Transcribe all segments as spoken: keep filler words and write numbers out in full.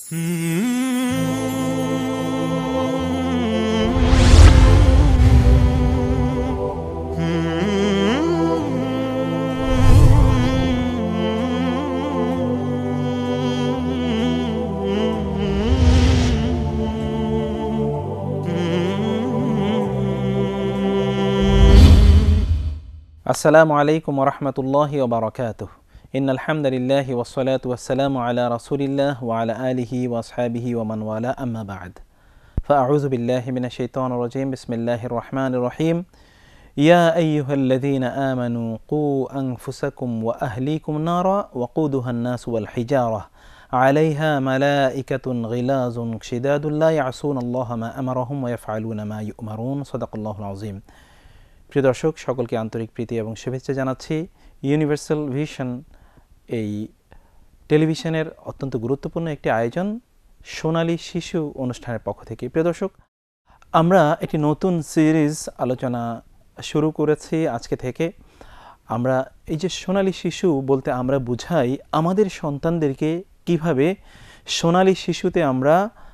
আসসালামু আলাইকুম ওয়া রাহমাতুল্লাহি ওয়া বারাকাতুহু। ইন্নাল হামদালিল্লাহি ওয়াস সালাতু ওয়াস সালামু আলা রাসূলিল্লাহ ওয়া আলা আলিহি ওয়া আসহাবিহি ওয়া মান ওয়ালা, আম্মা বা'দ। ফাআউযু বিল্লাহি মিনাশ শাইতানির রাজীম। বিসমিল্লাহির রহমানির রহিম। ইয়া আইয়ুহাল্লাযীনা আমানু কু আনফুসাকুম ওয়া আহলিকুম নারা ওয়াকুদুহান নাসু ওয়াল হিজারা আলাইহা মালাইকাতুন গিলাযুন শিদাদুন লা ইয়াসুনাল্লাহা মা আমারাহুম ওয়া ইয়াফআলুনা মা ইউমারুন। সাদাকাল্লাহুল আযীম। প্রিয় দর্শক, সকলকে আন্তরিক প্রীতি এবং শুভেচ্ছা জানাচ্ছি ইউনিভার্সাল ভিশন এই টেলিভিশনের অত্যন্ত গুরুত্বপূর্ণ একটি আয়োজন সোনালী শিশু অনুষ্ঠানের পক্ষ থেকে। প্রিয় দর্শক, আমরা একটি নতুন সিরিজ আলোচনা শুরু করেছি আজকে থেকে। আমরা এই যে সোনালী শিশু বলতে আমরা বুঝাই আমাদের সন্তানদেরকে কিভাবে সোনালী শিশুতে আমরা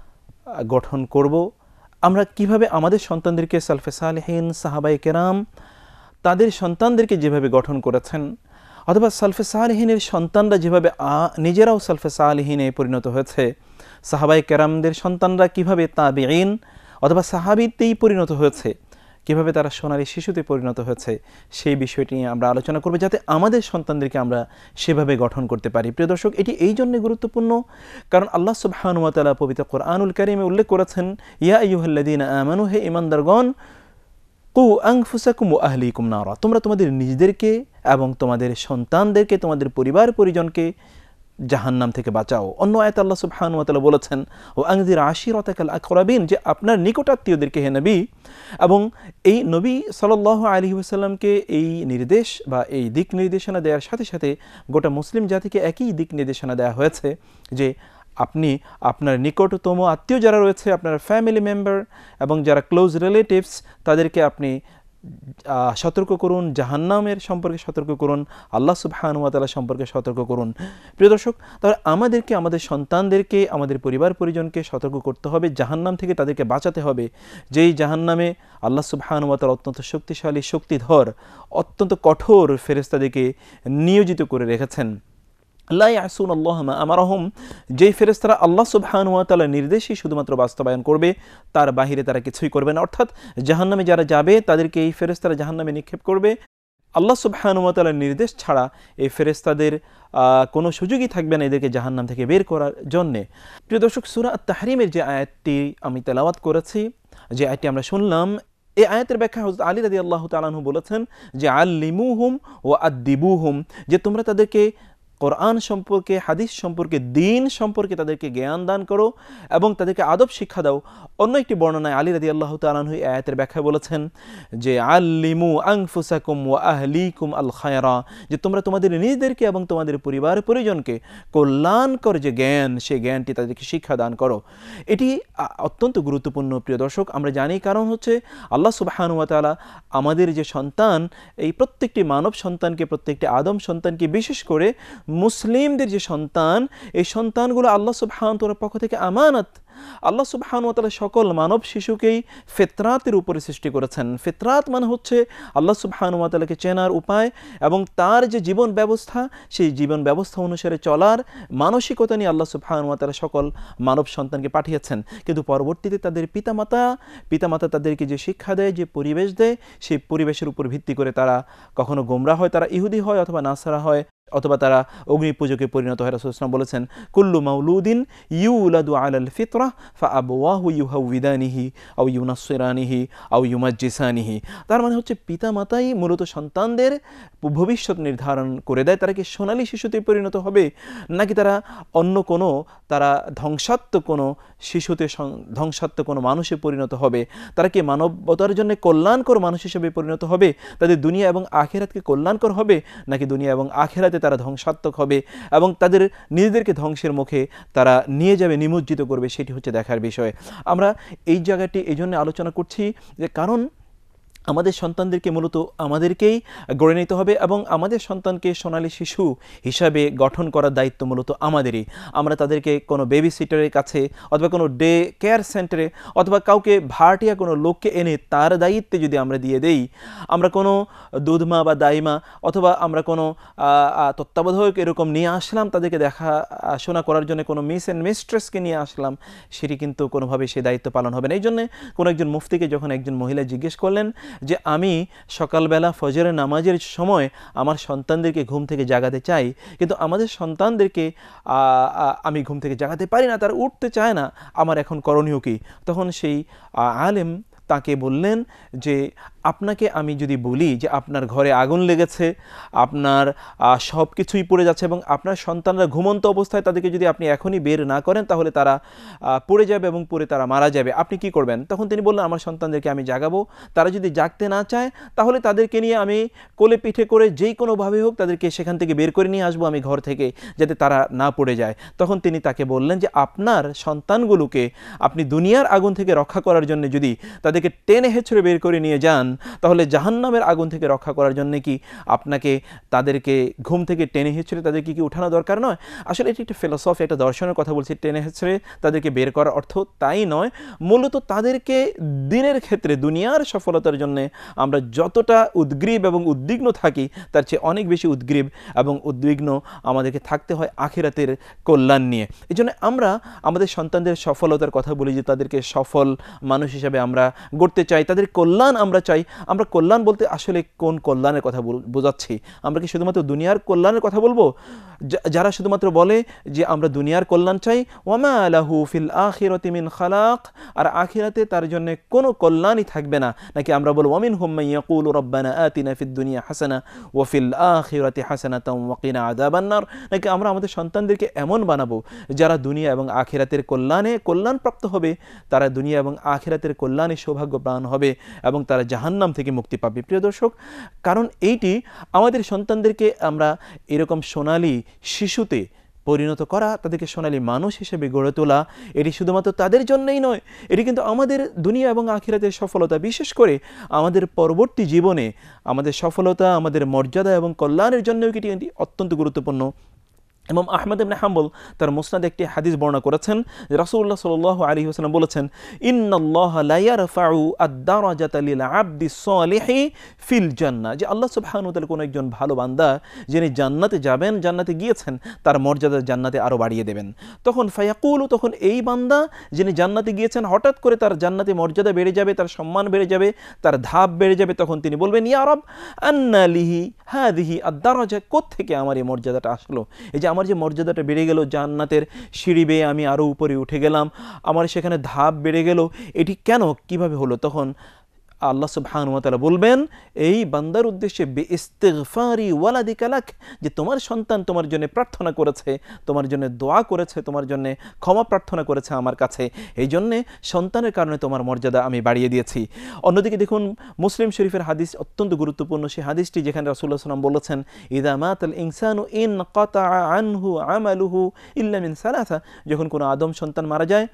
গঠন করব, আমরা কিভাবে আমাদের সন্তানদেরকে সালফে সালেহিন সাহাবায়ে কেরাম তাদের সন্তানদেরকে যেভাবে গঠন করেছেন, অথবা সালফে সালেহিনের সন্তানরা যেভাবে নিজেরাও সালফে সালেহিনে পরিণত হয়েছে, সাহাবায়ে কেরামদের সন্তানরা কিভাবে তাবিঈন অথবা সাহাবীতেই পরিণত হয়েছে, কিভাবে তারা সোনালী শিশুতে পরিণত হয়েছে, সেই বিষয়টি নিয়ে আমরা আলোচনা করব, যাতে আমাদের সন্তানদেরকে আমরা সেভাবে গঠন করতে পারি। প্রিয় দর্শক, এটি এই জন্য গুরুত্বপূর্ণ কারণ আল্লাহ সুবহানাহু ওয়া তাআলা পবিত্র কোরআনুল কারীমে উল্লেখ করেছেন, ইয়া আইয়ুহাল্লাযীনা আমানু, হে ঈমানদারগণ, কু আনফুসাকুম ওয়া আহলিকুম নারা, তোমরা তোমাদের নিজেদেরকে এবং তোমাদের সন্তানদেরকে, তোমাদের পরিবার পরিজনকে জাহান্নাম থেকে বাঁচাও। অন্য আয়াতে আল্লাহ সুবহানাহু ওয়া তাআলা বলেছেন, ও আনজির আশিরাতাকাল আকরাবিন, যে আপনার নিকটাত্মীয়দেরকে হে নবী। এবং এই নবী সাল্লাল্লাহু আলাইহি ওয়াসাল্লামকে এই নির্দেশ বা এই দিক নির্দেশনা দেওয়ার সাথে সাথে গোটা মুসলিম জাতিকে একই দিক নির্দেশনা দেওয়া হয়েছে যে আপনি আপনার নিকটতম আত্মীয় যারা রয়েছে, আপনার ফ্যামিলি মেম্বার এবং যারা ক্লোজ রিলেটিভস, তাদেরকে আপনি সতর্ক করুন, জাহান্নামের সম্পর্কে সতর্ক করুন, আল্লাহ সুবহানাহু ওয়া তাআলা সম্পর্কে সতর্ক করুন। প্রিয় দর্শক, তাহলে আমাদেরকে আমাদের সন্তানদেরকে, আমাদের পরিবার পরিজনকে সতর্ক করতে হবে, জাহান্নাম থেকে তাদেরকে বাঁচাতে হবে। যেই জাহান্নামে আল্লাহ সুবহানাহু ওয়া তাআলা অত্যন্ত শক্তিশালী, শক্তিধর, অত্যন্ত কঠোর ফেরেশতাদেরকে নিয়োজিত করে রেখেছেন। লা ইয়াসুনাল্লাহা মা আমারাহুম, যেই ফেরেশতারা আল্লাহ সুবহানাহু ওয়া তাআলার নির্দেশই শুধুমাত্র বাস্তবায়ন করবে, তার বাহিরে তারা কিছুই করবে না। অর্থাৎ জাহান্নামে যারা যাবে তাদেরকে এই ফেরেশতারা জাহান্নামে নিক্ষেপ করবে। আল্লাহ সুবহানাহু ওয়া তাআলার নির্দেশ ছাড়া এই ফেরেশতাদের কোনো সুযোগই থাকবে না এদেরকে জাহান্নাম থেকে বের করার জন্যে। প্রিয় দর্শক, সূরা আত-তাহরিমের যে আয়াতটি আমি তেলাওয়াত করেছি, যে আয়াতটি আমরা শুনলাম, এই আয়াতের ব্যাখ্যা হযরত আলী রাদিয়াল্লাহু তাআলা আনহু বলেছেন যে আল্লিমুহুম ওয়া আদ্দিবুহুম, যে তোমরা তাদেরকে কোরআন সম্পর্কে, হাদিস সম্পর্কে, দিন সম্পর্কে তাদেরকে জ্ঞান দান করো এবং তাদেরকে আদব শিক্ষা দাও। অন্য একটি বর্ণনায় আলী রাদিয়াল্লাহু তাআলা আনহু এই আয়াতের ব্যাখ্যা বলেছেন যে আল্লিমু আনফুসাকুম ওয়া আহলিকুম আল খায়রা, যে তোমরা তোমাদের নিজেদেরকে এবং তোমাদের পরিবার পরিজনকে কল্যাণকর যে জ্ঞান, সেই জ্ঞানটি তাদেরকে শিক্ষা দান করো। এটি অত্যন্ত গুরুত্বপূর্ণ প্রিয় দর্শক, আমরা জানি, কারণ হচ্ছে আল্লাহ সুবহানাহু ওয়া তাআলা আমাদের যে সন্তান, এই প্রত্যেকটি মানব সন্তানকে, প্রত্যেকটি আদম সন্তানকে, বিশেষ করে মুসলিমদের যে সন্তান, এই সন্তানগুলো আল্লাহ সুবহানাহু ওয়া তাআলার পক্ষ থেকে আমানত। আল্লাহ সুবহানাহু ওয়া তাআলা সকল মানব শিশুকেই ফিতরাতের উপরে সৃষ্টি করেছেন। ফিতরাত মানে হচ্ছে আল্লাহ সুবহানাহু ওয়া তাআলাকে চেনার উপায় এবং তার যে জীবন ব্যবস্থা, সেই জীবন ব্যবস্থা অনুসারে চলার মানসিকতা নিয়ে আল্লাহ সুবহানাহু ওয়া তাআলা সকল মানব সন্তানকে পাঠিয়েছেন। কিন্তু পরবর্তীতে তাদের পিতামাতা পিতামাতা তাদেরকে যে শিক্ষা দেয়, যে পরিবেশ দেয়, সেই পরিবেশের উপর ভিত্তি করে তারা কখনো গোমরা হয়, তারা ইহুদি হয় অথবা নাসারা হয়, অথবা তারা অগ্নি পূজকে পরিণত হয়। রাসূলুল্লাহ সাল্লাল্লাহু আলাইহি ওয়াসাল্লাম বলেছেন, কুল্লু মাউলুদিন ইউলাদু আলাল ফিতরাহ ফাআবওয়াহু ইউহাউইদানিহি আও ইউনাসসিরানিহি আও ইউমাজ্জিসানিহি। তার মানে হচ্ছে পিতামাতাই মূলত সন্তানদের ভবিষ্যৎ নির্ধারণ করে দেয়, তারা কি সোনালী শিশুতে পরিণত হবে নাকি তারা অন্য কোনো, তারা ধ্বংসাত্মক কোনো শিশুতে, ধ্বংসাত্মক কোনো মানুষে পরিণত হবে, তারা কি মানবতার জন্য কল্যাণকর মানুষ হিসেবে পরিণত হবে, তাদের দুনিয়া এবং আখিরাতকে কল্যাণকর হবে, নাকি দুনিয়া এবং আখিরাতে তারা ধ্বংসাত্মক হবে এবং তাদের নিজেদেরকে ধ্বংসের মুখে তারা নিয়ে যাবে, নিমজ্জিত করবে, সেটি হচ্ছে দেখার বিষয়। আমরা এই জায়গাটি এই জন্য আলোচনা করছি যে কারণ আমাদের সন্তানদেরকে মূলত আমাদেরকেই গড়ে নিতে হবে এবং আমাদের সন্তানকে সোনালী শিশু হিসাবে গঠন করার দায়িত্ব মূলত আমাদেরই। আমরা তাদেরকে কোনো বেবি সিটারের কাছে অথবা কোনো ডে কেয়ার সেন্টারে অথবা কাউকে ভাড়াটিয়া কোনো লোককে এনে তার দায়িত্বে যদি আমরা দিয়ে দেই, আমরা কোনো দুধমা বা দাইমা অথবা আমরা কোনো তত্ত্বাবধায়ক এরকম নিয়ে আসলাম তাদেরকে দেখাশোনা করার জন্য, কোনো মিস অ্যান্ড মিস্ট্রেসকে নিয়ে আসলাম, সেটি কিন্তু কোনোভাবেই সে দায়িত্ব পালন হবে না। এই জন্যে কোনো একজন মুফতিকে যখন একজন মহিলা জিজ্ঞেস করলেন যে আমি সকালবেলা ফজরের নামাজের সময় আমার সন্তানদেরকে ঘুম থেকে জাগাতে চাই, কিন্তু আমাদের সন্তানদেরকে আমি ঘুম থেকে জাগাতে পারি না, তারা উঠতে চায় না, আমার এখন করণীয় কি? তখন সেই আলেম তাকে বললেন যে আপনাকে আমি যদি বলি যে আপনার ঘরে আগুন লেগেছে, আপনার সব কিছুই পড়ে যাচ্ছে এবং আপনার সন্তানরা ঘুমন্ত অবস্থায়, তাদেরকে যদি আপনি এখনই বের না করেন তাহলে তারা পড়ে যাবে এবং পড়ে তারা মারা যাবে, আপনি কি করবেন? তখন তিনি বললেন আমার সন্তানদেরকে আমি জাগাবো, তারা যদি জাগতে না চায় তাহলে তাদেরকে নিয়ে আমি কোলে পিঠে করে যেই কোনোভাবে হোক তাদেরকে সেখান থেকে বের করে নিয়ে আসবো আমি ঘর থেকে, যাতে তারা না পড়ে যায়। তখন তিনি তাকে বললেন যে আপনার সন্তানগুলোকে আপনি দুনিয়ার আগুন থেকে রক্ষা করার জন্য যদি তাদেরকে টেনে হেঁচড়ে বের করে নিয়ে যান, তাহলে জাহান্নামের আগুন থেকে রক্ষা করার জন্য কি আপনাকে তাদেরকে ঘুম থেকে টেনে হেঁচড়ে তাদেরকে কি উঠানো দরকার নয়? আসলে এটি একটা ফিলোসফি, একটা দর্শনের কথা বলছি। টেনে হেঁচড়ে তাদেরকে বের করার অর্থ তাই নয়, মূলত তাদেরকে দিনের ক্ষেত্রে দুনিয়ার সফলতার জন্য আমরা যতটা উদ্গ্রীব এবং উদ্বিগ্ন থাকি তার চেয়ে অনেক বেশি উদ্গ্রীব এবং উদ্বিগ্ন আমাদেরকে থাকতে হয় আখিরাতের কল্যাণ নিয়ে। এই জন্য আমরা আমাদের সন্তানদের সফলতার কথা বলি যে তাদেরকে সফল মানুষ হিসাবে আমরা গড়তে চাই, তাদের কল্যাণ আমরা চাই। আমরা কল্যাণ বলতে আসলে কোন কল্যাণের কথা বোঝাচ্ছি? আমরা কি শুধুমাত্র দুনিয়ার কল্যাণের কথা বলবো? যারা শুধুমাত্র বলে যে আমরা দুনিয়ার কল্যাণ চাই, ওয়ামা লাহু ফিল আখিরাতি মিন খালাক, আর আখিরাতে তার জন্য কোনো কল্যাণই থাকবে না, নাকি আমরা বলবো ওয়ামিনহুম মান ইয়াকুলু রাব্বানা আতিনা ফিদ দুনিয়া হাসানা ওয়া ফিল আখিরাতি হাসানাতাও ওয়া কিনা আযাবান নার, নাকি আমরা আমাদের সন্তানদেরকে এমন বানাবো যারা দুনিয়া এবং আখিরাতের কল্যাণে কল্যাণপ্রাপ্ত হবে, তারা দুনিয়া এবং আখিরাতের কল্যাণে সৌভাগ্যবান হবে এবং তারা জাহান্নাম থেকে মুক্তি পাবে। প্রিয় দর্শক, কারণ এইটি আমাদের সন্তানদেরকে আমরা এরকম সোনালী শিশুতে পরিণত করা, তাদেরকে সোনালী মানুষ হিসেবে গড়ে তোলা, এটি শুধুমাত্র তাদের জন্যই নয়, এটি কিন্তু আমাদের দুনিয়া এবং আখিরাতের সফলতা, বিশেষ করে আমাদের পরবর্তী জীবনে আমাদের সফলতা, আমাদের মর্যাদা এবং কল্যাণের জন্যও এটি অত্যন্ত গুরুত্বপূর্ণ। ইমাম আহমদ ইবনে হাম্বল তার মুসনাদে একটি হাদিস বর্ণনা করেছেন যে রাসূলুল্লাহ সাল্লাল্লাহু আলাইহি ওয়াসাল্লাম বলেছেন, ইন্নাল্লাহা লা ইয়ারফাউ আদ-দারাজাতা লিল আবদি সলিহি ফিল জান্নাহ, যে আল্লাহ সুবহানাহু ওয়া তাআলা কোন একজন ভালো বান্দা যিনি জান্নাতে যাবেন, জান্নাতে গিয়েছেন, তার মর্যাদা জান্নাতে আরো বাড়িয়ে দেবেন। তখন ফায়াকুলু, তখন এই বান্দা যিনি জান্নাতে গিয়েছেন হঠাৎ করে তার জান্নাতে মর্যাদা বেড়ে যাবে, তার সম্মান বেড়ে যাবে, তার ধাপ বেড়ে যাবে। তখন তিনি বলবেন, ইয়া রব আন্না লিহি হাযিহি আদ-দারাজা, কোত্থেকে আমার এই মর্যাদাটা আসলো? এই যে আমার যে মর্যাদাটা বেড়ে গেল, জান্নাতের সিঁড়ি বেয়ে আমি আরও উপরে উঠে গেলাম, আমার সেখানে ধাপ বেড়ে গেল, এটি কেন, কিভাবে হলো? তখন আল্লাহ সুবহানাহু ওয়া তাআলা বলবেন এই বান্দার উদ্দেশ্যে, বিইস্তিগফারি ওয়ালাদিকা লাক, যে তোমার সন্তান তোমার জন্য প্রার্থনা করেছে, তোমার জন্য দোয়া করেছে, তোমার জন্য ক্ষমা প্রার্থনা করেছে আমার কাছে, এই জন্যে সন্তানের কারণে তোমার মর্যাদা আমি বাড়িয়ে দিয়েছি। অন্যদিকে দেখুন মুসলিম শরীফের হাদিস অত্যন্ত গুরুত্বপূর্ণ, সেই হাদিসটি যেখানে রাসূলুল্লাহ সাল্লাল্লাহু আলাইহি ওয়াসাল্লাম বলেছেন, ইযা মাতাল ইনসানু ইনকাতা আনহু আমালুহু ইল্লা মিন সালাসা, যখন কোনো আদম সন্তান মারা যায়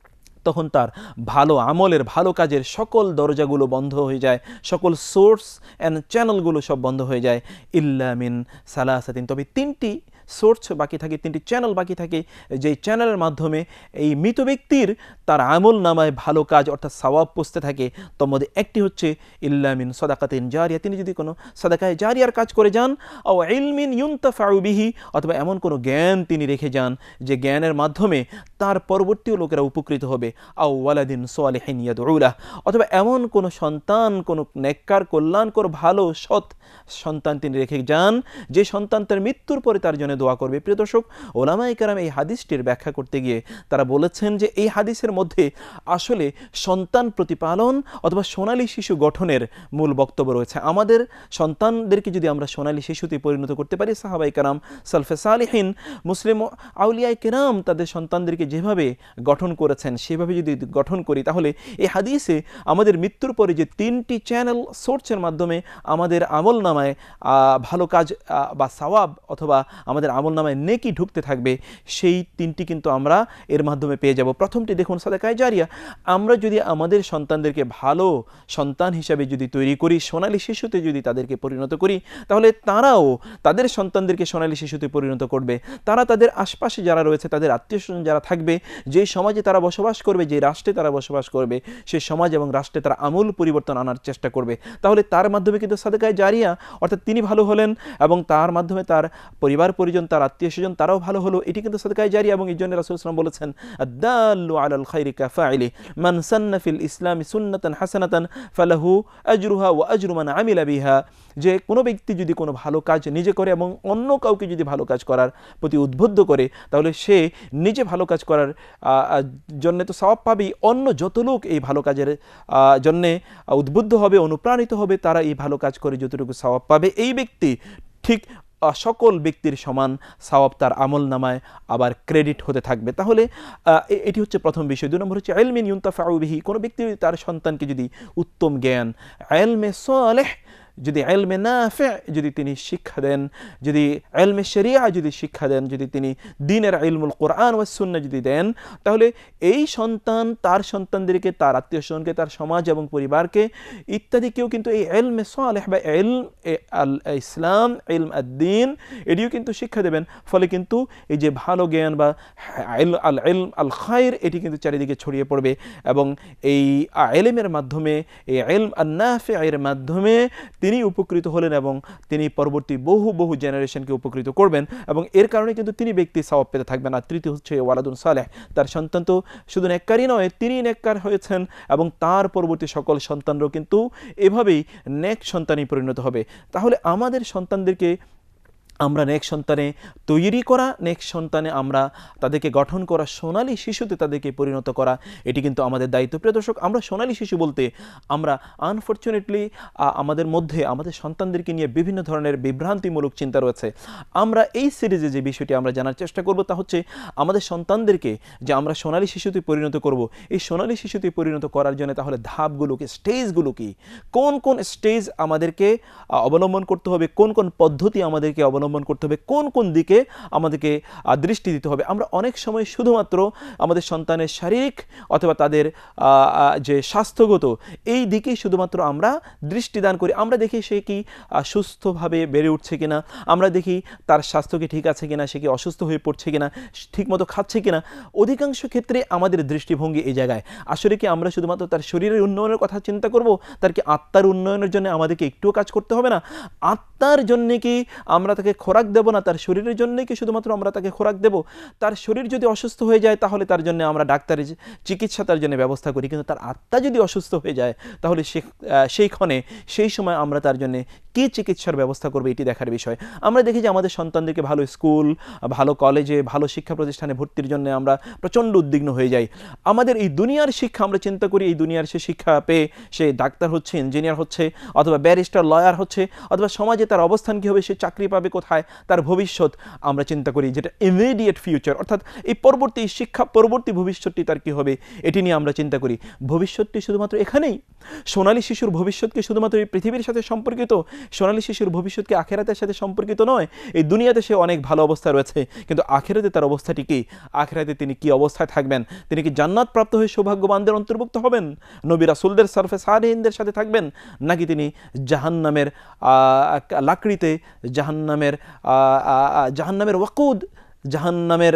তখন তার ভালো আমলের, ভালো কাজের সকল দরজাগুলো বন্ধ হয়ে যায়, সকল সোর্স অ্যান্ড চ্যানেলগুলো সব বন্ধ হয়ে যায়, ইল্লা মিন সালাসাতিন, তবে তিনটি সোর্স বাকি থাকে, তিনটি চ্যানেল বাকি থাকে, যেই চ্যানেলের মাধ্যমে এই মৃত ব্যক্তির তার আমল নামায় ভালো কাজ অর্থাৎ সওয়াব পৌঁছতে থাকে। তোর মধ্যে একটি হচ্ছে ইল্লা মিন সাদাকাতিন জারিয়া, তিনি যদি কোনো সাদাকায়ে জারিয়ার কাজ করে যান, আও ইলমিন ইউনতাফাউ বিহি, অথবা এমন কোনো জ্ঞান তিনি রেখে যান যে জ্ঞানের মাধ্যমে তার পরবর্তীও লোকেরা উপকৃত হবে, আও ওয়ালাদিন সালিহিন ইয়াদউ লাহ, অথবা এমন কোনো সন্তান, কোনো নেককার কল্যাণকর ভালো সৎ সন্তান তিনি রেখে যান যে সন্তান তার মৃত্যুর পরে তার জন্য দোয়া করবে। প্রিয় দর্শক, ওলামায়ে কেরাম এই হাদিসটির ব্যাখ্যা করতে গিয়ে তারা বলেছেন যে এই হাদিসের মধ্যে আসলে সন্তান প্রতিপালন অথবা সোনালী শিশু গঠনের মূল বক্তব্য রয়েছে। আমাদের সন্তানদেরকে যদি আমরা সোনালী শিশুতে পরিণত করতে পারি, সাহাবায়ে কেরাম, সালফে সালিহিন, মুসলিম আউলিয়ায়ে কেরাম তাদের সন্তানদেরকে যেভাবে গঠন করেছেন সেভাবে যদি গঠন করি, তাহলে এই হাদিসে আমাদের মৃত্যুর পরে যে তিনটি চ্যানেল সোর্সের মাধ্যমে আমাদের আমল নামায় ভালো কাজ বা সওয়াব অথবা আমাদের আমাদের আমলনামায় নেকি ঢুকতে থাকবে, সেই তিনটি কিন্তু আমরা এর মাধ্যমে পেয়ে যাব। প্রথমটি দেখুন সাদাকায়ে জারিয়া। আমরা যদি আমাদের সন্তানদেরকে ভালো সন্তান হিসাবে যদি তৈরি করি, সোনালী শিশুতে যদি তাদেরকে পরিণত করি, তাহলে তারাও তাদের সন্তানদেরকে সোনালী শিশুতে পরিণত করবে। তারা তাদের আশপাশে যারা রয়েছে, তাদের আত্মীয়স্বজন যারা থাকবে, যে সমাজে তারা বসবাস করবে, যে রাষ্ট্রে তারা বসবাস করবে, সেই সমাজ এবং রাষ্ট্রে তারা আমূল পরিবর্তন আনার চেষ্টা করবে। তাহলে তার মাধ্যমে কিন্তু সাদাকায়ে জারিয়া, অর্থাৎ তিনি ভালো হলেন এবং তার মাধ্যমে তার পরিবার পরিজন, তার আত্মীয় স্বজন তারাও ভালো হলো। এটি কিন্তু সাদাকায়ে জারিয়া। এবং এই জন্য রাসূল সাল্লাল্লাহু আলাইহি ওয়াসাল্লাম বলেছেন, আদ-দাল্লু আলাল খায়রি কাফাইলি মান সান্না ফিল ইসলামি সুন্নাতান হাসানাতান ফালাহু আজরুহা ওয়া আজরু মান আমিলা বিহা। যে কোনো ব্যক্তি যদি কোনো ভালো কাজ নিজে করে এবং অন্য কাউকে যদি ভালো কাজ করার প্রতি উদ্বুদ্ধ করে, তাহলে সে নিজে ভালো কাজ করার জন্য তো সওয়াব পাবেই, অন্য যত লোক এই ভালো কাজের জন্যে উদ্বুদ্ধ হবে, অনুপ্রাণিত হবে, তারা এই ভালো কাজ করে যতটুকু সওয়াব পাবে, এই ব্যক্তি ঠিক সকল ব্যক্তির সমান সওয়াব তার আমল নামায় আবার ক্রেডিট হতে থাকবে। তাহলে এটি হচ্ছে প্রথম বিষয়। দুই নম্বর হচ্ছে ইলমিন ইউনতাফাউ বিহি। কোনো ব্যক্তি তার সন্তানকে যদি উত্তম জ্ঞান, ইলমে সালেহ, যদি ইলমে নাফি যদি তিনি শিক্ষা দেন, যদি ইলমে শরিয়া যদি শিক্ষা দেন, যদি তিনি দ্বীনের ইলমুল কোরআন ওয়াস সুন্নাহ যদি দেন, তাহলে এই সন্তান তার সন্তানদেরকে, তার আত্মীয়স্বজনকে, তার সমাজ এবং পরিবারকে ইত্যাদিকেও কিন্তু এই ইলমে সালেহ বা ইলম আল ইসলাম, ইলম আদ-দ্বীন, এটিও কিন্তু শিক্ষা দেবেন। ফলে কিন্তু এই যে ভালো জ্ঞান বা আল ইলম আল খায়র, এটি কিন্তু চারিদিকে ছড়িয়ে পড়বে এবং এই ইলমের মাধ্যমে, এই ইলম আন-নাফি এর মাধ্যমে তিনি উপকৃত হলেন এবং তিনি পরবর্তী বহু বহু জেনারেশনকে উপকৃত করবেন এবং এর কারণে কিন্তু তিনি ব্যক্তি সওয়াব পেতে থাকবেন। আর তৃতীয় হচ্ছে ওয়ালাদুন সালেহ। তার সন্তান তো শুধু নেককারই নয়, তিনি নেককার হয়েছেন এবং তার পরবর্তী সকল সন্তানরাও কিন্তু এভাবেই নেক সন্তানে পরিণত হবে। তাহলে আমাদের সন্তানদেরকে আমরা নেক সন্তানে তৈরি করা, নেক সন্তানে আমরা তাদেরকে গঠন করা, সোনালী শিশুতে তাদেরকে পরিণত করা, এটি কিন্তু আমাদের দায়িত্ব। প্রিয় দর্শক, আমরা সোনালী শিশু বলতে আমরা আনফর্চুনেটলি আমাদের মধ্যে আমাদের সন্তানদেরকে নিয়ে বিভিন্ন ধরনের বিভ্রান্তিমূলক চিন্তা রয়েছে। আমরা এই সিরিজে যে বিষয়টি আমরা জানার চেষ্টা করব তা হচ্ছে আমাদের সন্তানদেরকে যে আমরা সোনালী শিশুতে পরিণত করব, এই সোনালী শিশুতে পরিণত করার জন্য তাহলে ধাপগুলোকে, স্টেজগুলো কি, কোন কোন স্টেজ আমাদেরকে অবলম্বন করতে হবে, কোন কোন পদ্ধতি আমাদেরকে অবলম্বন করতে হবে, কোন কোন দিকে আমাদেরকে দৃষ্টি দিতে হবে। আমরা অনেক সময় শুধুমাত্র আমাদের সন্তানের শারীরিক অথবা তাদের যে স্বাস্থ্যগত এই দিকেই শুধুমাত্র আমরা দৃষ্টিদান করি। আমরা দেখি সে কি সুস্থভাবে বেড়ে উঠছে কিনা, আমরা দেখি তার স্বাস্থ্য কি ঠিক আছে কিনা, সে কি অসুস্থ হয়ে পড়ছে কিনা, ঠিকমতো খাচ্ছে কিনা। অধিকাংশ ক্ষেত্রে আমাদের দৃষ্টিভঙ্গি এই জায়গায়। আসলে কি আমরা শুধুমাত্র তার শরীরের উন্নয়নের কথা চিন্তা করব? তার কি আত্মার উন্নয়নের জন্য আমাদেরকে একটুও কাজ করতে হবে না? আত্মার জন্য কি আমরা তাকে খোরাক দেব না? তার শরীরের জন্য কি শুধুমাত্র আমরা তাকে খোরাক দেব? তার শরীর যদি অসুস্থ হয়ে যায় তাহলে তার জন্য আমরা ডাক্তারের চিকিৎসা তার জন্য ব্যবস্থা করি, কিন্তু তার আত্মা যদি অসুস্থ হয়ে যায় তাহলে সে সেইক্ষণে সেই সময় আমরা তার জন্য কী চিকিৎসার ব্যবস্থা করবে, এটি দেখার বিষয়। আমরা দেখি যে আমাদের সন্তানদেরকে ভালো স্কুল, ভালো কলেজে, ভালো শিক্ষা প্রতিষ্ঠানে ভর্তির জন্য আমরা প্রচণ্ড উদ্বিগ্ন হয়ে যাই। আমাদের এই দুনিয়ার শিক্ষা আমরা চিন্তা করি, এই দুনিয়ার সে শিক্ষা পেয়ে সে ডাক্তার হচ্ছে, ইঞ্জিনিয়ার হচ্ছে, অথবা ব্যারিস্টার, লয়ার হচ্ছে, অথবা সমাজে তার অবস্থান কী হবে, সে চাকরি পাবে কোথায়, তার ভবিষ্যৎ আমরা চিন্তা করি, যেটা ইমিডিয়েট ফিউচার, অর্থাৎ এই পরবর্তী শিক্ষা পরবর্তী ভবিষ্যৎটি তার কী হবে, এটি নিয়ে আমরা চিন্তা করি। ভবিষ্যৎটি শুধুমাত্র এখানেই? সোনালী শিশুর ভবিষ্যৎকে শুধুমাত্র এই পৃথিবীর সাথে সম্পর্কিত? সোনালী শিশুর ভবিষ্যৎকে আখেরাতের সাথে সম্পর্কিত নয়? এই দুনিয়াতে সে অনেক ভালো অবস্থায় রয়েছে, কিন্তু আখেরাতে তার অবস্থাটি কি? আখেরাতে তিনি কি অবস্থায় থাকবেন? তিনি কি জান্নাত প্রাপ্ত হয়ে সৌভাগ্যবানদের অন্তর্ভুক্ত হবেন, নবী রাসূলদের সরফে সালেহিনদের সাথে থাকবেন, নাকি তিনি জাহান্নামের লাকড়িতে, জাহান্নামের জাহান্নামের ওয়াকুদ, জাহান্নামের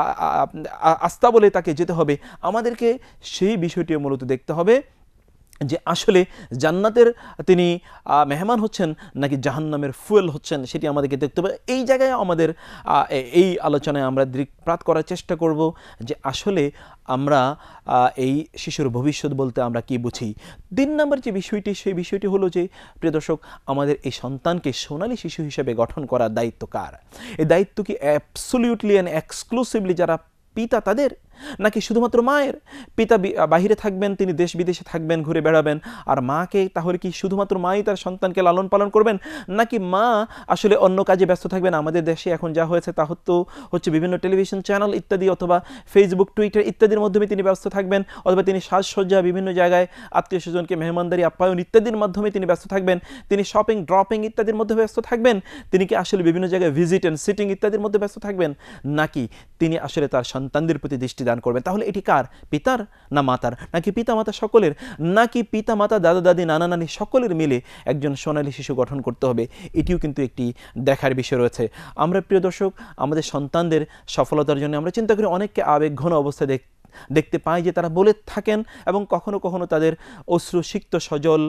আস্তা বলে তাকে যেতে হবে? আমাদেরকে সেই বিষয়টি মূলত দেখতে হবে যে আসলে জান্নাতের তিনি মেহমান হচ্ছেন নাকি জাহান্নামের ফুয়েল হচ্ছেন, সেটি আমাদেরকে দেখতে হবে। এই জায়গায় আমাদের এই আলোচনায় আমরা দৃকপাত করার চেষ্টা করব যে আসলে আমরা এই শিশুর ভবিষ্যৎ বলতে আমরা কি বুঝি। তিন নম্বর যে বিষয়টি, সেই বিষয়টি হলো যে প্রিয় দর্শক, আমাদের এই সন্তানকে সোনালী শিশু হিসেবে গঠন করার দায়িত্ব কার? এই দায়িত্ব কি অ্যাবসলিউটলি অ্যান্ড এক্সক্লুসিভলি যারা পিতা তাদের, নাকি শুধুমাত্র মায়ের? পিতা বাহিরে থাকবেন, তিনি দেশ বিদেশে থাকবেন, ঘুরে বেড়াবেন, আর মাকে তাহলে কি শুধুমাত্র মাই তার সন্তানকে লালন পালন করবেন, নাকি মা আসলে অন্য কাজে ব্যস্ত থাকবেন? আমাদের দেশে এখন যা হয়েছে তা হতো হচ্ছে বিভিন্ন টেলিভিশন চ্যানেল ইত্যাদি অথবা ফেসবুক, টুইটার ইত্যাদির মাধ্যমে তিনি ব্যস্ত থাকবেন, অথবা তিনি সাজসজ্জা, বিভিন্ন জায়গায় আত্মীয় স্বজনকে মেহমানদারি, আপ্যায়ন ইত্যাদির মাধ্যমে তিনি ব্যস্ত থাকবেন, তিনি শপিং, ড্রপিং ইত্যাদির মধ্যে ব্যস্ত থাকবেন, তিনি কি আসলে বিভিন্ন জায়গায় ভিজিট অ্যান্ড সিটিং ইত্যাদির মধ্যে ব্যস্ত থাকবেন, নাকি তিনি আসলে তার সন্তানদের প্রতি দৃষ্টি দান করবেন? তাহলে এটি কার? পিতার না মাতার? নাকি পিতা মাতা সকলের? নাকি পিতা মাতা, দাদা দাদি, নানা নানি সকলের মিলে একজন সোনালী শিশু গঠন করতে হবে? এটিও কিন্তু একটি দেখার বিষয় রয়েছে। আমরা প্রিয় দর্শক, আমাদের সন্তানদের সফলতার জন্য আমরা চিন্তা করি, অনেককে আবেগঘন অবস্থায় দেখ দেখতে পাই যে তারা বলে থাকেন, এবং কখনো কখনো তাদের অশ্রু সিক্ত সজল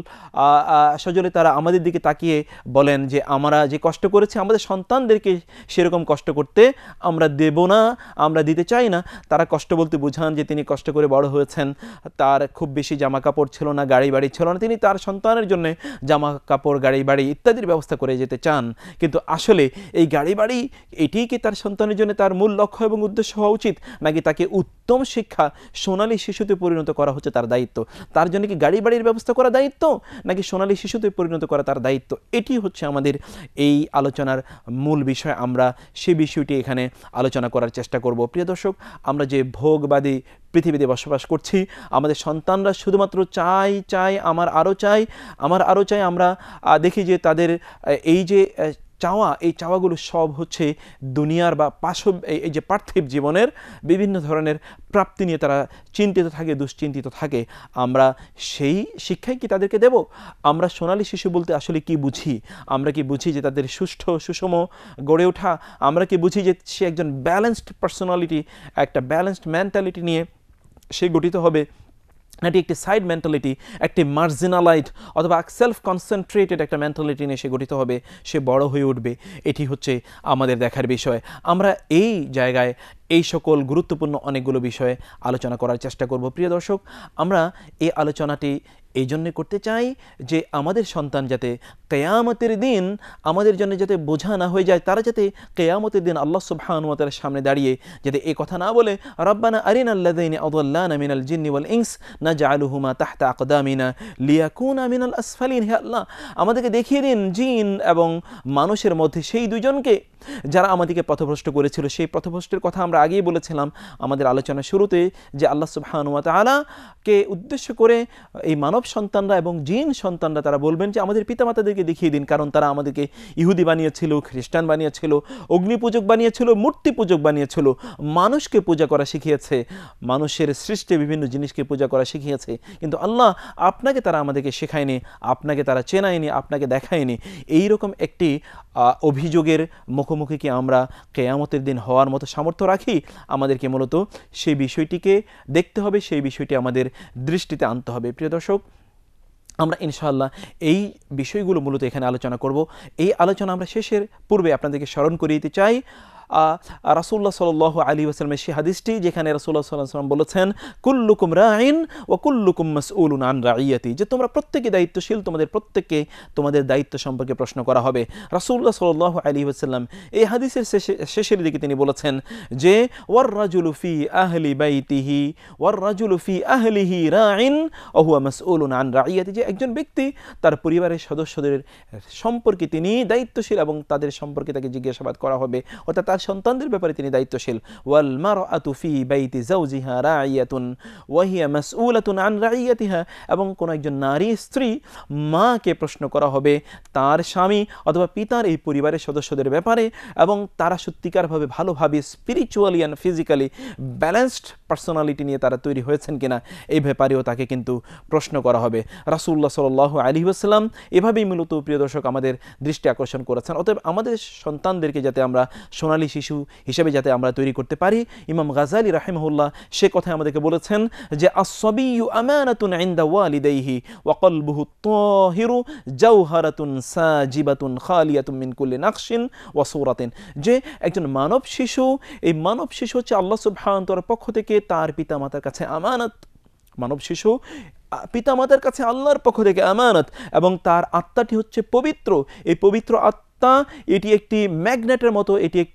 সজলে তারা আমাদের দিকে তাকিয়ে বলেন যে আমরা যে কষ্ট করেছি আমাদের সন্তানদেরকে সেরকম কষ্ট করতে আমরা দেব না, আমরা দিতে চাই না। তারা কষ্ট বলতে বোঝান যে তিনি কষ্ট করে বড় হয়েছেন, তার খুব বেশি জামা কাপড় ছিল না, গাড়ি বাড়ি ছিল না, তিনি তার সন্তানের জন্য জামা কাপড়, গাড়ি বাড়ি ইত্যাদির ব্যবস্থা করে যেতে চান। কিন্তু আসলে এই গাড়ি বাড়ি এটিই কি তার সন্তানের জন্য তার মূল লক্ষ্য এবং উদ্দেশ্য হওয়া উচিত? নাকি তাকে উত্তম শিক্ষা, সোনালী শিশুতে পরিণত করা হচ্ছে তার দায়িত্ব? তার জন্য কি গাড়ি বাড়ির ব্যবস্থা করা দায়িত্ব, নাকি সোনালী শিশুতে পরিণত করা তার দায়িত্ব? এটি হচ্ছে আমাদের এই আলোচনার মূল বিষয়। আমরা সেই বিষয়টি এখানে আলোচনা করার চেষ্টা করব। প্রিয় দর্শক, আমরা যে ভোগবাদী পৃথিবীতে বসবাস করছি, আমাদের সন্তানরা শুধুমাত্র চাই চাই আমার আরও চাই, আমার আরও চাই। আমরা দেখি যে তাদের এই যে চাওয়া, এই চাওয়াগুলো সব হচ্ছে দুনিয়ার বা পাশব এই যে পার্থিব জীবনের বিভিন্ন ধরনের প্রাপ্তি নিয়ে তারা চিন্তিত থাকে, দুশ্চিন্তিত থাকে। আমরা সেই শিক্ষাই কি তাদেরকে দেব? আমরা সোনালী শিশু বলতে আসলে কি বুঝি? আমরা কি বুঝি যে তাদের সুষ্ঠ সুষম গড়ে ওঠা? আমরা কি বুঝি যে সে একজন ব্যালেন্সড পার্সোনালিটি, একটা ব্যালেন্সড মেন্টালিটি নিয়ে সে গঠিত হবে, নাকি একটি সাইড মেন্টালিটি, একটি মার্জিনালাইড অথবা সেলফ কনসেন্ট্রেটেড একটা মেন্টালিটি নিয়ে সে গঠিত হবে, সে বড় হয়ে উঠবে? এটি হচ্ছে আমাদের দেখার বিষয়। আমরা এই জায়গায় এই সকল গুরুত্বপূর্ণ অনেকগুলো বিষয়ে আলোচনা করার চেষ্টা করব। প্রিয় দর্শক, আমরা এই আলোচনাটি এই জন্য করতে চাই যে আমাদের সন্তান যাতে কিয়ামতের দিন আমাদের জন্য যাতে বোঝা না হয়ে যায়, তারা যাতে কিয়ামতের দিন আল্লাহ সুবহানাহু ওয়া তাআলার সামনে দাঁড়িয়ে যাতে এই কথা না বলে, রব্বানা আরিনাল্লাযীনা আযাল্লানা মিনাল জিন্নি ওয়াল ইনস নাজআলুহুমা তাহতা আকদামিনা লিয়াকুনা মিনাল আসফালিন। হে আল্লাহ, আমাদেরকে দেখিয়ে দিন জিন এবং মানুষের মধ্যে সেই দুজনকে যারা আমাদেরকে পথভ্রষ্ট করেছিল। সেই পথভ্রষ্টের কথা আমরা আগেই বলেছিলাম আমাদের আলোচনার শুরুতে, যে আল্লাহ সুবহানাহু ওয়া তাআলাকে উদ্দেশ্য করে এই মানব সন্তানরা এবং জিন সন্তানরা তারা বলবেন যে আমাদের পিতামাতাদেরকে দেখিয়ে দিন, কারণ তারা আমাদেরকে ইহুদি বানিয়েছিল, খ্রিস্টান বানিয়েছিল, অগ্নিপূজক বানিয়েছিল, মূর্তি পূজক বানিয়েছিল, মানুষকে পূজা করা শিখিয়েছে, মানুষের সৃষ্টি বিভিন্ন জিনিসকে পূজা করা শিখিয়েছে। কিন্তু আল্লাহ, আপনাকে তারা আমাদেরকে শেখায়নি, আপনাকে তারা চেনায়নি, আপনাকে দেখায়নি। এইরকম একটি অভিযোগের মুখোমুখি কি আমরা কিয়ামতের দিন হওয়ার মতো সামর্থ্য রাখি? আমাদেরকে মূলত সেই বিষয়টিকে দেখতে হবে, সেই বিষয়টি আমাদের দৃষ্টিতে আনতে হবে। প্রিয় দর্শক, আমরা ইনশাআল্লাহ এই বিষয়গুলো মূলত এখানে আলোচনা করব। এই আলোচনা আমরা শেষের পূর্বে আপনাদেরকে স্মরণ করিয়ে দিতে চাই রাসূলুল্লাহ সাল্লাল্লাহু আলাইহি ওয়াসাল্লামের সেই হাদিসটি, যেখানে রাসূলুল্লাহ সাল্লাল্লাহু আলাইহি ওয়াসাল্লাম বলেছেন, কুল্লুকুম রাঈন ওয়া কুল্লুকুম মাসউলুন আন রাঈয়াতি, যে তোমরা প্রত্যেকে দায়িত্বশীল, তোমাদের প্রত্যেককে তোমাদের দায়িত্ব সম্পর্কে প্রশ্ন করা হবে। রাসূলুল্লাহ সাল্লাল্লাহু আলাইহি ওয়াসাল্লাম এই হাদিসের শেষের দিকে তিনি বলেছেন যে, ওয়ার রাজুলু ফি আহলি বাইতিহি ওয়ার রাজুলু ফি আহলিহি রাঈন ওয়া হুয়া মাসউলুন আন রাঈয়াতি, যে একজন ব্যক্তি তার পরিবারের সদস্যদের সম্পর্কে তিনি দায়িত্বশীল এবং তাদের সম্পর্কে তাকে জিজ্ঞাসাবাদ করা হবে, অর্থাৎ তার সন্তানদের ব্যাপারে তিনি দায়িত্বশীল। ওয়াল মারআতু ফি বাইতি যাওজিহা রাঈয়াতুন ওয়া হিয়া মাসউলাতুন আন রাঈয়াতিহা, এবং কোন একজন নারী স্ত্রী মাকে প্রশ্ন করা হবে তার স্বামী অথবা পিতার এই পরিবারের সদস্যদের ব্যাপারে, এবং তারা সত্যিকারভাবে ভালোভাবে spiritually and physically balanced personality নিয়ে তারা তৈরি হয়েছেন কিনা, এই ব্যাপারেও তাকে কিন্তু প্রশ্ন করা হবে। রাসূলুল্লাহ সাল্লাল্লাহু আলাইহি ওয়াসাল্লাম এভাবেই মূলত প্রিয় দর্শক আমাদের দৃষ্টি আকর্ষণ করেছেন। অতএব আমাদের সন্তানদেরকে যাতে আমরা সোনালী শিশু হিসেবে যাতে আমরা তৈরি করতে পারি, ইমাম গাযালি রাহিমাহুল্লাহ সে কথা আমাদেরকে বলেছেন যে, আস-সাবিয়্যু আমানাতুন ইনদা ওয়ালিদাইহি ওয়া কলবুহু তাহিরু জাওহারাতুন সাজিবাতুন খালিয়াতুন মিন কুল্লি নাকশিন ওয়া সূরাতিন, যে একজন মানব শিশু, এই মানব শিশু হচ্ছে আল্লাহ সুবহানাহু ওয়া তাআলার পক্ষ থেকে তার পিতামাতার কাছে আমানত। মানব শিশু পিতামাতার কাছে আল্লাহর পক্ষ থেকে আমানত, এবং তার আত্মাটি হচ্ছে পবিত্র। এই পবিত্র আত্মা এটি একটি ম্যাগনেটের মতো, এটি একটি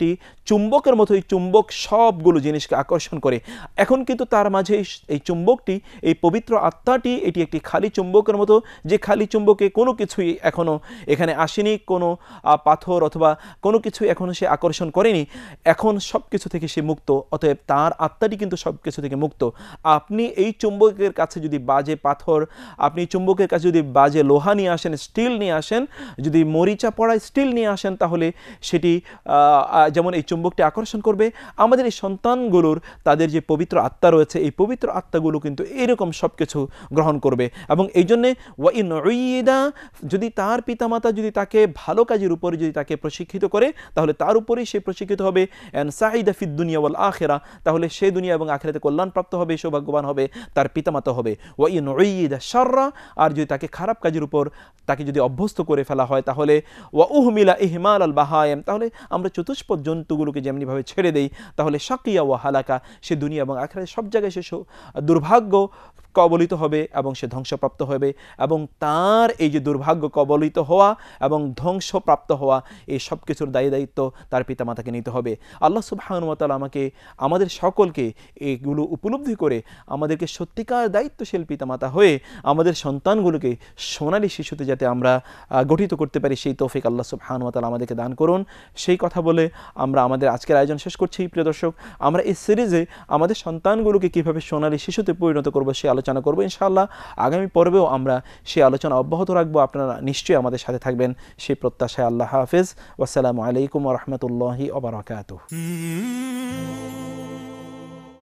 চুম্বকের মতো এই চুম্বক সবগুলো জিনিসকে আকর্ষণ করে। এখন কিন্তু তার মাঝে এই চুম্বকটি, এই পবিত্র আত্মাটি, এটি একটি খালি চুম্বকের মতো, যে খালি চুম্বকে কোনো কিছুই এখনও এখানে আসেনি, কোনো পাথর অথবা কোনো কিছু এখনও সে আকর্ষণ করেনি। এখন সব কিছু থেকে সে মুক্ত, অতএব তার আত্মাটি কিন্তু সব কিছু থেকে মুক্ত। আপনি এই চুম্বকের কাছে যদি বাজে পাথর, আপনি চুম্বকের কাছে যদি বাজে লোহা নিয়ে আসেন, স্টিল নিয়ে আসেন, যদি মরিচা পড়া স্টিল নিয়ে আসেন, তাহলে সেটি যেমন এই চুম্বকটি আকর্ষণ করবে, আমাদের এই সন্তানগুলোর তাদের যে পবিত্র আত্মা রয়েছে, এই পবিত্র আত্মাগুলো কিন্তু এরকম সব কিছু গ্রহণ করবে। এবং এই জন্যে ওয়াইন উইদা, যদি তার পিতামাতা যদি তাকে ভালো কাজের উপরে যদি তাকে প্রশিক্ষিত করে, তাহলে তার উপরেই সে প্রশিক্ষিত হবে। এন সাইদা ফিদ দুনিয়া ওয়াল আখিরা, তাহলে সে দুনিয়া এবং আখিরাতে কল্যাণপ্রাপ্ত হবে, সৌভাগ্যবান হবে, তার পিতামাতা হবে। ওয়াইন উইদা শাররা, আর যদি তাকে খারাপ কাজের উপর তাকে যদি অভ্যস্ত করে ফেলা হয়, তাহলে ওয়া উহমিলা ইহমাল আল বাহায়েম, তাহলে আমরা চতুষ্পদ জন্তুগুলোকে যেমনিভাবে ছেড়ে দেই, তাহলে শাকিয়া ওয়া হালাকা, সে দুনিয়া এবং আখিরাতে সব জায়গায় সে দুর্ভাগ্য কবলিত হবে এবং সে ধ্বংসপ্রাপ্ত হবে। এবং তার এই যে দুর্ভাগ্য কবলিত হওয়া এবং ধ্বংসপ্রাপ্ত হওয়া, এই সব কিছুর দায়ী দায়িত্ব তার পিতামাতাকে নিতে হবে। আল্লাহ সুবহানাহু ওয়া তাআলা আমাকে আমাদের সকলকে এগুলো উপলব্ধি করে আমাদেরকে সত্যিকার দায়িত্বশীল পিতামাতা হয়ে আমাদের সন্তানগুলোকে সোনালী শিশুতে যাতে আমরা গঠিত করতে পারি, সেই তৌফিক আল্লাহ সুবহানাহু ওয়া তাআলা আমাদেরকে দান করুন। সেই কথা বলে আমরা আমাদের আজকের আয়োজন শেষ করছি। প্রিয় দর্শক, আমরা এই সিরিজে আমাদের সন্তানগুলোকে কীভাবে সোনালী শিশুতে পরিণত করবো সে আলোচনা করবো। ইনশাআল্লাহ আগামী পর্বেও আমরা সেই আলোচনা অব্যাহত রাখবো। আপনারা নিশ্চয়ই আমাদের সাথে থাকবেন, সেই প্রত্যাশায় আল্লাহ হাফেজ। ওয়াসসালামু আলাইকুম ওয়া রাহমাতুল্লাহি ওয়া বারাকাতুহু।